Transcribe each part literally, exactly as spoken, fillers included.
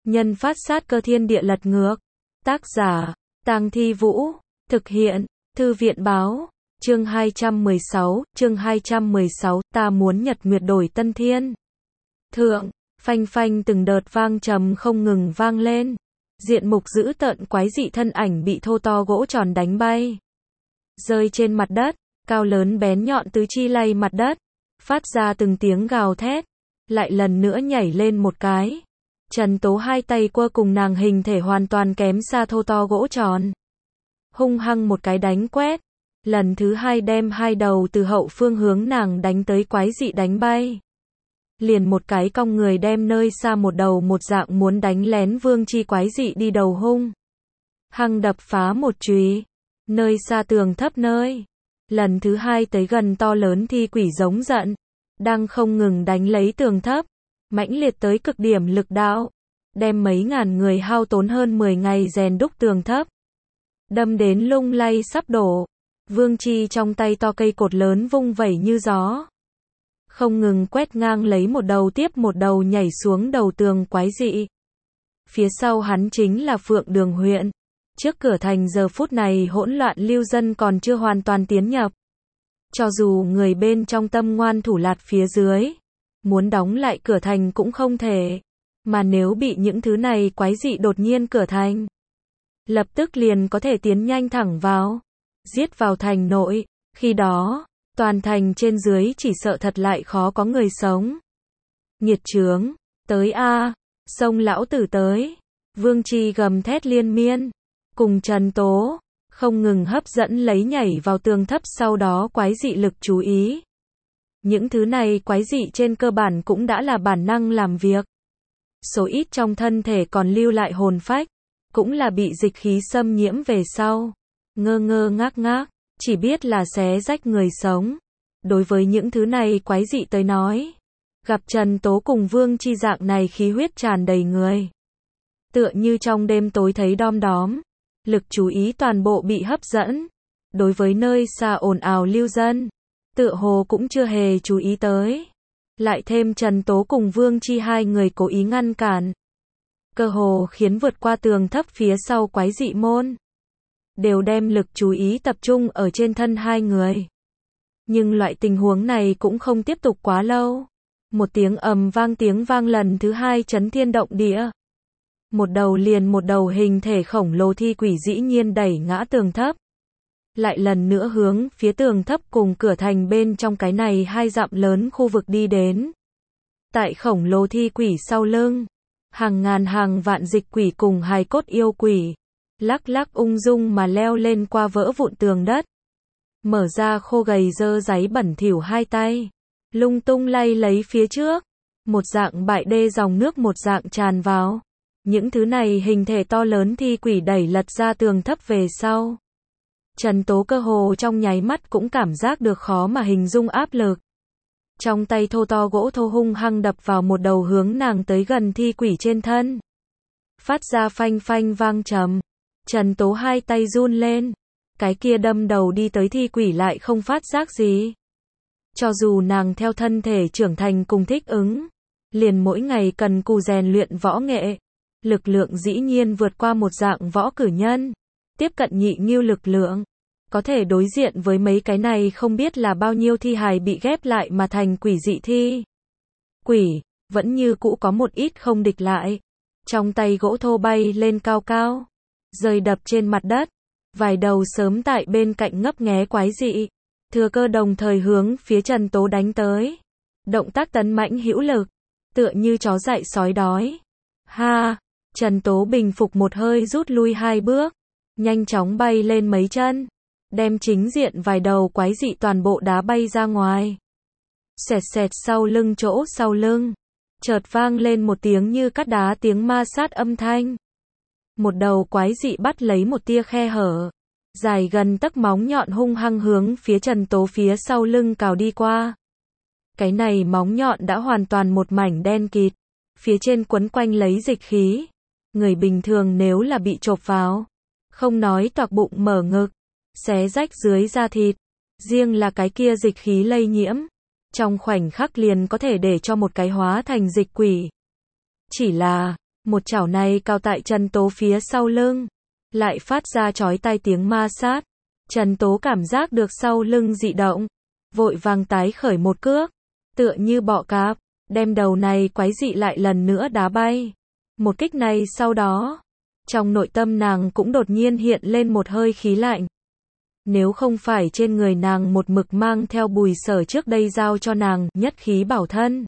Nhân phát sát cơ thiên địa lật ngược. Tác giả, Tang Thi Vũ. Thực hiện, Thư viện báo. Chương hai trăm mười sáu, chương hai trăm mười sáu, ta muốn nhật nguyệt đổi tân thiên. Thượng, phanh phanh từng đợt vang trầm không ngừng vang lên. Diện mục dữ tợn quái dị thân ảnh bị thô to gỗ tròn đánh bay. Rơi trên mặt đất, cao lớn bén nhọn tứ chi lay mặt đất. Phát ra từng tiếng gào thét. Lại lần nữa nhảy lên một cái. Trần Tố hai tay quơ cùng nàng hình thể hoàn toàn kém xa thô to gỗ tròn. Hung hăng một cái đánh quét. Lần thứ hai đem hai đầu từ hậu phương hướng nàng đánh tới quái dị đánh bay. Liền một cái cong người đem nơi xa một đầu một dạng muốn đánh lén vương chi quái dị đi đầu hung. Hăng đập phá một chùy. Nơi xa tường thấp nơi. Lần thứ hai tới gần to lớn thi quỷ giống giận. Đang không ngừng đánh lấy tường thấp. Mãnh liệt tới cực điểm lực đạo. Đem mấy ngàn người hao tốn hơn mười ngày rèn đúc tường thấp. Đâm đến lung lay sắp đổ. Vương chi trong tay to cây cột lớn vung vẩy như gió. Không ngừng quét ngang lấy một đầu tiếp một đầu nhảy xuống đầu tường quái dị. Phía sau hắn chính là Phượng Đường huyện. Trước cửa thành giờ phút này hỗn loạn lưu dân còn chưa hoàn toàn tiến nhập. Cho dù người bên trong tâm ngoan thủ lạt phía dưới. Muốn đóng lại cửa thành cũng không thể. Mà nếu bị những thứ này quái dị đột nhiên cửa thành. Lập tức liền có thể tiến nhanh thẳng vào. Giết vào thành nội. Khi đó, toàn thành trên dưới chỉ sợ thật lại khó có người sống. Nghiệt chướng, tới a, xông lão tử tới. Vương Chi gầm thét liên miên. Cùng Trần Tố, không ngừng hấp dẫn lấy nhảy vào tường thấp sau đó quái dị lực chú ý. Những thứ này quái dị trên cơ bản cũng đã là bản năng làm việc. Số ít trong thân thể còn lưu lại hồn phách, cũng là bị dịch khí xâm nhiễm về sau. Ngơ ngơ ngác ngác, chỉ biết là xé rách người sống. Đối với những thứ này quái dị tới nói, gặp Trần Tố cùng Vương Chi dạng này khí huyết tràn đầy người. Tựa như trong đêm tối thấy đom đóm, lực chú ý toàn bộ bị hấp dẫn. Đối với nơi xa ồn ào lưu dân, tựa hồ cũng chưa hề chú ý tới. Lại thêm Trần Tố cùng Vương Chi hai người cố ý ngăn cản. Cơ hồ khiến vượt qua tường thấp phía sau quái dị môn. Đều đem lực chú ý tập trung ở trên thân hai người. Nhưng loại tình huống này cũng không tiếp tục quá lâu. Một tiếng ầm vang tiếng vang lần thứ hai chấn thiên động địa. Một đầu liền một đầu hình thể khổng lồ thi quỷ dĩ nhiên đẩy ngã tường thấp. Lại lần nữa hướng phía tường thấp cùng cửa thành bên trong cái này hai dặm lớn khu vực đi đến. Tại khổng lồ thi quỷ sau lưng, hàng ngàn hàng vạn dịch quỷ cùng hài cốt yêu quỷ. Lắc lắc ung dung mà leo lên qua vỡ vụn tường đất. Mở ra khô gầy dơ giấy bẩn thỉu hai tay. Lung tung lay lấy phía trước. Một dạng bại đê dòng nước một dạng tràn vào. Những thứ này hình thể to lớn thi quỷ đẩy lật ra tường thấp về sau. Trần Tố cơ hồ trong nháy mắt cũng cảm giác được khó mà hình dung áp lực. Trong tay thô to gỗ thô hung hăng đập vào một đầu hướng nàng tới gần thi quỷ trên thân. Phát ra phanh phanh vang trầm. Trần Tố hai tay run lên. Cái kia đâm đầu đi tới thi quỷ lại không phát giác gì. Cho dù nàng theo thân thể trưởng thành cùng thích ứng. Liền mỗi ngày cần cù rèn luyện võ nghệ. Lực lượng dĩ nhiên vượt qua một dạng võ cử nhân. Tiếp cận nhị ngưu lực lượng. Có thể đối diện với mấy cái này không biết là bao nhiêu thi hài bị ghép lại mà thành quỷ dị thi. Quỷ, vẫn như cũ có một ít không địch lại. Trong tay gỗ thô bay lên cao cao. Rơi đập trên mặt đất. Vài đầu sớm tại bên cạnh ngấp nghé quái dị. Thừa cơ đồng thời hướng phía Trần Tố đánh tới. Động tác tấn mãnh hữu lực. Tựa như chó dại sói đói. Ha! Trần Tố bình phục một hơi rút lui hai bước. Nhanh chóng bay lên mấy chân. Đem chính diện vài đầu quái dị toàn bộ đá bay ra ngoài. Xẹt xẹt sau lưng chỗ sau lưng. Chợt vang lên một tiếng như cắt đá tiếng ma sát âm thanh. Một đầu quái dị bắt lấy một tia khe hở. Dài gần tấc móng nhọn hung hăng hướng phía Trần Tố phía sau lưng cào đi qua. Cái này móng nhọn đã hoàn toàn một mảnh đen kịt. Phía trên quấn quanh lấy dịch khí. Người bình thường nếu là bị chộp vào. Không nói toạc bụng mở ngực. Xé rách dưới da thịt. Riêng là cái kia dịch khí lây nhiễm. Trong khoảnh khắc liền có thể để cho một cái hóa thành dịch quỷ. Chỉ là, Một chảo này cào tại Trần Tố phía sau lưng, lại phát ra chói tai tiếng ma sát. Trần Tố cảm giác được sau lưng dị động, vội vàng tái khởi một cước, tựa như bọ cạp, đem đầu này quái dị lại lần nữa đá bay. Một kích này sau đó, trong nội tâm nàng cũng đột nhiên hiện lên một hơi khí lạnh. Nếu không phải trên người nàng một mực mang theo Bùi Sở trước đây giao cho nàng nhất khí bảo thân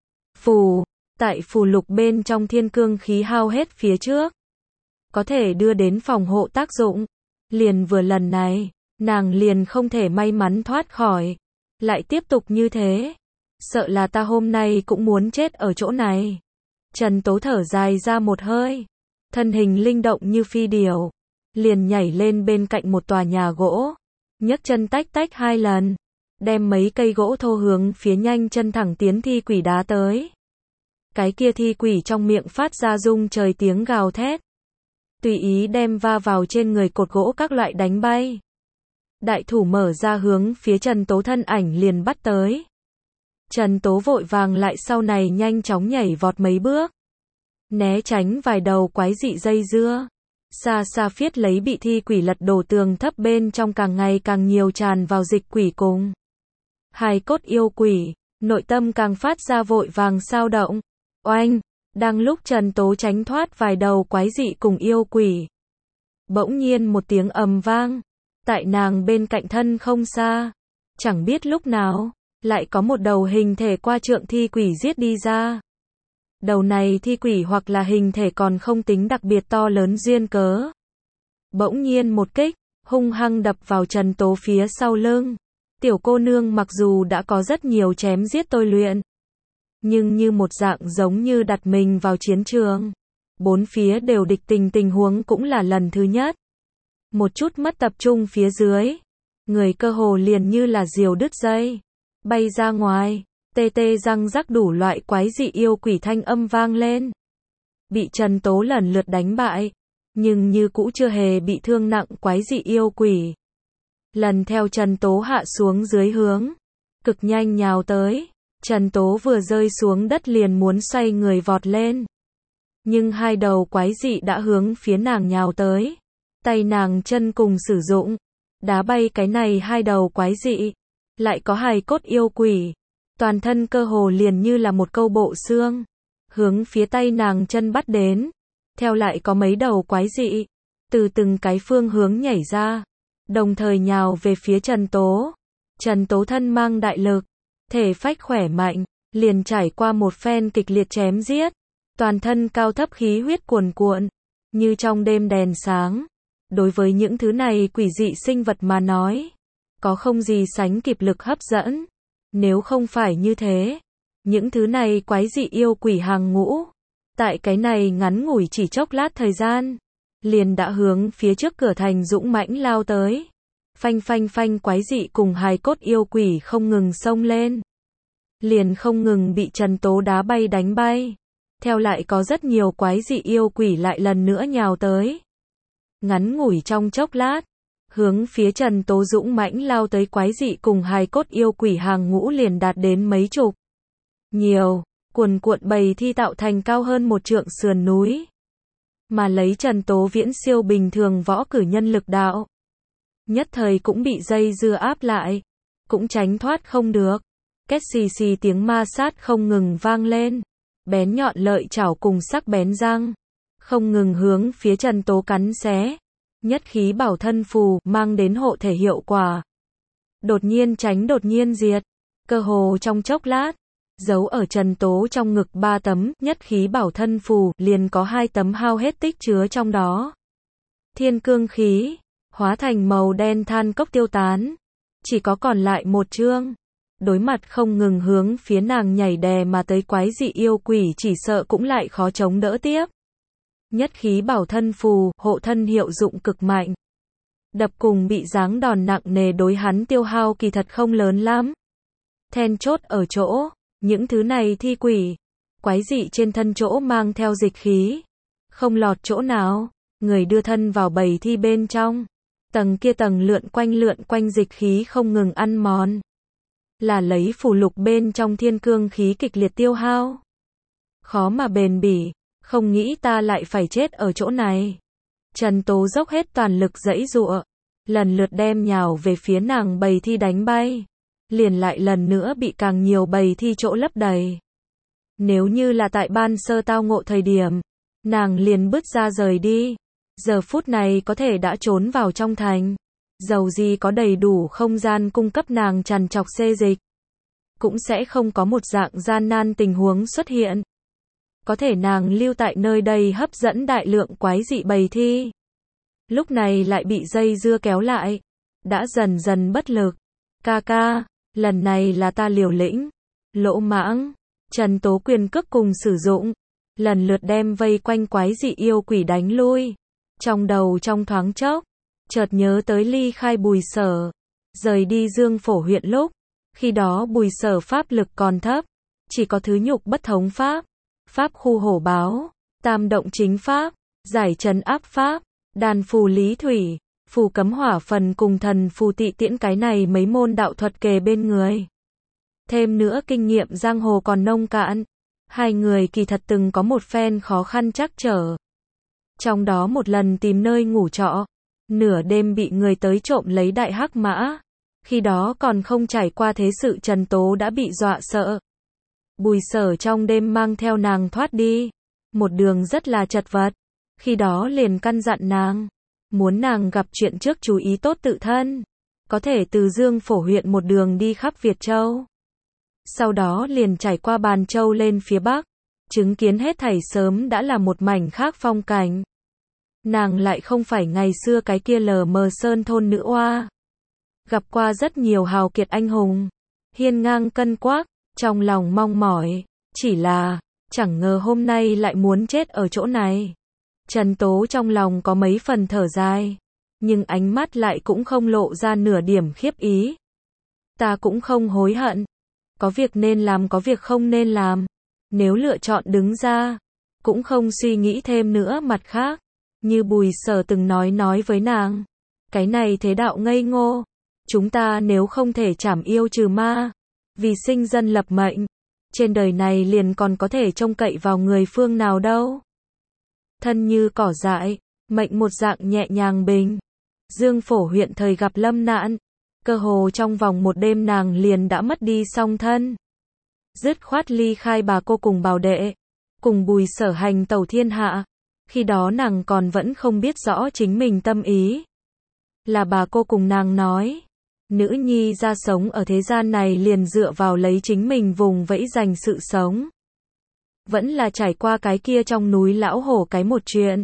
phù, tại phù lục bên trong thiên cương khí hao hết phía trước, có thể đưa đến phòng hộ tác dụng. Liền vừa lần này, nàng liền không thể may mắn thoát khỏi. Lại tiếp tục như thế, sợ là ta hôm nay cũng muốn chết ở chỗ này. Trần Tố thở dài ra một hơi, thân hình linh động như phi điểu, liền nhảy lên bên cạnh một tòa nhà gỗ, nhấc chân tách tách hai lần, đem mấy cây gỗ thô hướng phía nhanh chân thẳng tiến thi quỷ đá tới. Cái kia thi quỷ trong miệng phát ra rung trời tiếng gào thét, tùy ý đem va vào trên người cột gỗ các loại đánh bay. Đại thủ mở ra hướng phía Trần Tố thân ảnh liền bắt tới. Trần Tố vội vàng lại sau này nhanh chóng nhảy vọt mấy bước, né tránh vài đầu quái dị dây dưa, xa xa phiết lấy bị thi quỷ lật đổ tường thấp bên trong càng ngày càng nhiều tràn vào dịch quỷ cùng hài cốt yêu quỷ, nội tâm càng phát ra vội vàng sao động. Oanh, đang lúc Trần Tố tránh thoát vài đầu quái dị cùng yêu quỷ, bỗng nhiên một tiếng ầm vang, tại nàng bên cạnh thân không xa, chẳng biết lúc nào, lại có một đầu hình thể qua trượng thi quỷ giết đi ra. Đầu này thi quỷ hoặc là hình thể còn không tính đặc biệt to lớn duyên cớ, bỗng nhiên một kích, hung hăng đập vào Trần Tố phía sau lưng. Tiểu cô nương mặc dù đã có rất nhiều chém giết tôi luyện, nhưng như một dạng giống như đặt mình vào chiến trường, bốn phía đều địch tình tình huống cũng là lần thứ nhất. Một chút mất tập trung phía dưới, người cơ hồ liền như là diều đứt dây, bay ra ngoài, tê tê răng rắc đủ loại quái dị yêu quỷ thanh âm vang lên. Bị Trần Tố lần lượt đánh bại, nhưng như cũ chưa hề bị thương nặng quái dị yêu quỷ, lần theo Trần Tố hạ xuống dưới hướng, cực nhanh nhào tới. Trần Tố vừa rơi xuống đất liền muốn xoay người vọt lên, nhưng hai đầu quái dị đã hướng phía nàng nhào tới. Tay nàng chân cùng sử dụng, đá bay cái này hai đầu quái dị, lại có hài cốt yêu quỷ, toàn thân cơ hồ liền như là một câu bộ xương, hướng phía tay nàng chân bắt đến. Theo lại có mấy đầu quái dị, từ từng cái phương hướng nhảy ra, đồng thời nhào về phía Trần Tố. Trần Tố thân mang đại lực, thể phách khỏe mạnh, liền trải qua một phen kịch liệt chém giết, toàn thân cao thấp khí huyết cuồn cuộn, như trong đêm đèn sáng. Đối với những thứ này quỷ dị sinh vật mà nói, có không gì sánh kịp lực hấp dẫn. Nếu không phải như thế, những thứ này quái dị yêu quỷ hàng ngũ, tại cái này ngắn ngủi chỉ chốc lát thời gian, liền đã hướng phía trước cửa thành dũng mãnh lao tới. Phanh phanh phanh, quái dị cùng hài cốt yêu quỷ không ngừng xông lên, liền không ngừng bị Trần Tố đá bay đánh bay. Theo lại có rất nhiều quái dị yêu quỷ lại lần nữa nhào tới. Ngắn ngủi trong chốc lát, hướng phía Trần Tố dũng mãnh lao tới quái dị cùng hài cốt yêu quỷ hàng ngũ liền đạt đến mấy chục. Nhiều, cuồn cuộn bầy thi tạo thành cao hơn một trượng sườn núi. Mà lấy Trần Tố viễn siêu bình thường võ cử nhân lực đạo, nhất thời cũng bị dây dưa áp lại, cũng tránh thoát không được. Két xì xì tiếng ma sát không ngừng vang lên, bén nhọn lợi chảo cùng sắc bén răng, không ngừng hướng phía Trần Tố cắn xé. Nhất khí bảo thân phù mang đến hộ thể hiệu quả, đột nhiên tránh đột nhiên diệt, cơ hồ trong chốc lát, giấu ở Trần Tố trong ngực ba tấm nhất khí bảo thân phù liền có hai tấm hao hết tích chứa trong đó. Thiên cương khí hóa thành màu đen than cốc tiêu tán, chỉ có còn lại một chương. Đối mặt không ngừng hướng phía nàng nhảy đè mà tới quái dị yêu quỷ, chỉ sợ cũng lại khó chống đỡ tiếp. Nhất khí bảo thân phù, hộ thân hiệu dụng cực mạnh. Đập cùng bị giáng đòn nặng nề đối hắn tiêu hao kỳ thật không lớn lắm. Then chốt ở chỗ, những thứ này thi quỷ, quái dị trên thân chỗ mang theo dịch khí, không lọt chỗ nào, người đưa thân vào bầy thi bên trong, tầng kia tầng lượn quanh lượn quanh dịch khí không ngừng ăn mòn, là lấy phù lục bên trong thiên cương khí kịch liệt tiêu hao, khó mà bền bỉ, Không nghĩ ta lại phải chết ở chỗ này. Trần Tố dốc hết toàn lực giãy giụa, lần lượt đem nhào về phía nàng bầy thi đánh bay. Liền lại lần nữa bị càng nhiều bầy thi chỗ lấp đầy. Nếu như là tại ban sơ tao ngộ thời điểm, nàng liền bứt ra rời đi. Giờ phút này có thể đã trốn vào trong thành. Dầu gì có đầy đủ không gian cung cấp nàng trằn trọc xê dịch. Cũng sẽ không có một dạng gian nan tình huống xuất hiện. Có thể nàng lưu tại nơi đây hấp dẫn đại lượng quái dị bầy thi. Lúc này lại bị dây dưa kéo lại. Đã dần dần bất lực. Ca ca, lần này là ta liều lĩnh. Lỗ mãng. Trần Tố quyền cước cùng sử dụng. Lần lượt đem vây quanh quái dị yêu quỷ đánh lui. Trong đầu trong thoáng chốc, chợt nhớ tới ly khai Bùi Sở. Rời đi Dương Phổ huyện lúc. Khi đó Bùi Sở pháp lực còn thấp. Chỉ có thứ nhục bất thống pháp. Pháp khu hổ báo. Tam động chính pháp. Giải trấn áp pháp. Đàn phù lý thủy. Phù cấm hỏa phần cùng thần phù tị tiễn cái này mấy môn đạo thuật kề bên người. Thêm nữa kinh nghiệm giang hồ còn nông cạn. Hai người kỳ thật từng có một phen khó khăn trắc trở. Trong đó một lần tìm nơi ngủ trọ. Nửa đêm bị người tới trộm lấy đại hắc mã. Khi đó còn không trải qua thế sự Trần Tố đã bị dọa sợ. Bùi Sở trong đêm mang theo nàng thoát đi. Một đường rất là chật vật. Khi đó liền căn dặn nàng. Muốn nàng gặp chuyện trước chú ý tốt tự thân. Có thể từ Dương Phổ huyện một đường đi khắp Việt Châu. Sau đó liền trải qua Bàn Châu lên phía Bắc. Chứng kiến hết thảy sớm đã là một mảnh khác phong cảnh. Nàng lại không phải ngày xưa cái kia lờ mờ sơn thôn nữ oa. Gặp qua rất nhiều hào kiệt anh hùng. Hiên ngang cân quắc, trong lòng mong mỏi. Chỉ là, chẳng ngờ hôm nay lại muốn chết ở chỗ này. Trần Tố trong lòng có mấy phần thở dài. Nhưng ánh mắt lại cũng không lộ ra nửa điểm khiếp ý. Ta cũng không hối hận. Có việc nên làm có việc không nên làm. Nếu lựa chọn đứng ra, cũng không suy nghĩ thêm nữa mặt khác. Như Bùi Sở từng nói nói với nàng. Cái này thế đạo ngây ngô. Chúng ta nếu không thể trảm yêu trừ ma. Vì sinh dân lập mệnh. Trên đời này liền còn có thể trông cậy vào người phương nào đâu. Thân như cỏ dại. Mệnh một dạng nhẹ nhàng bình. Dương Phổ huyện thời gặp lâm nạn. Cơ hồ trong vòng một đêm nàng liền đã mất đi song thân. Dứt khoát ly khai bà cô cùng Bảo đệ. Cùng Bùi Sở hành tẩu thiên hạ. Khi đó nàng còn vẫn không biết rõ chính mình tâm ý. Là bà cô cùng nàng nói. Nữ nhi ra sống ở thế gian này liền dựa vào lấy chính mình vùng vẫy giành sự sống. Vẫn là trải qua cái kia trong núi lão hổ cái một chuyện.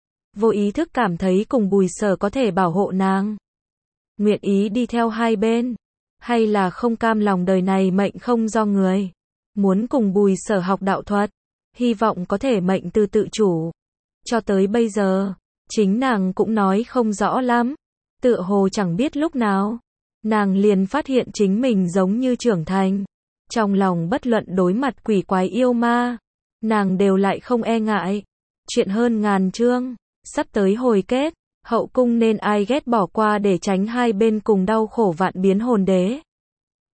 Vô ý thức cảm thấy cùng Bùi Sở có thể bảo hộ nàng. Nguyện ý đi theo hai bên. Hay là không cam lòng đời này mệnh không do người. Muốn cùng Bùi Sở học đạo thuật. Hy vọng có thể mệnh từ tự chủ. Cho tới bây giờ, chính nàng cũng nói không rõ lắm. Tựa hồ chẳng biết lúc nào. Nàng liền phát hiện chính mình giống như trưởng thành. Trong lòng bất luận đối mặt quỷ quái yêu ma. Nàng đều lại không e ngại. Chuyện hơn ngàn chương. Sắp tới hồi kết. Hậu cung nên ai ghét bỏ qua để tránh hai bên cùng đau khổ vạn biến hồn đế.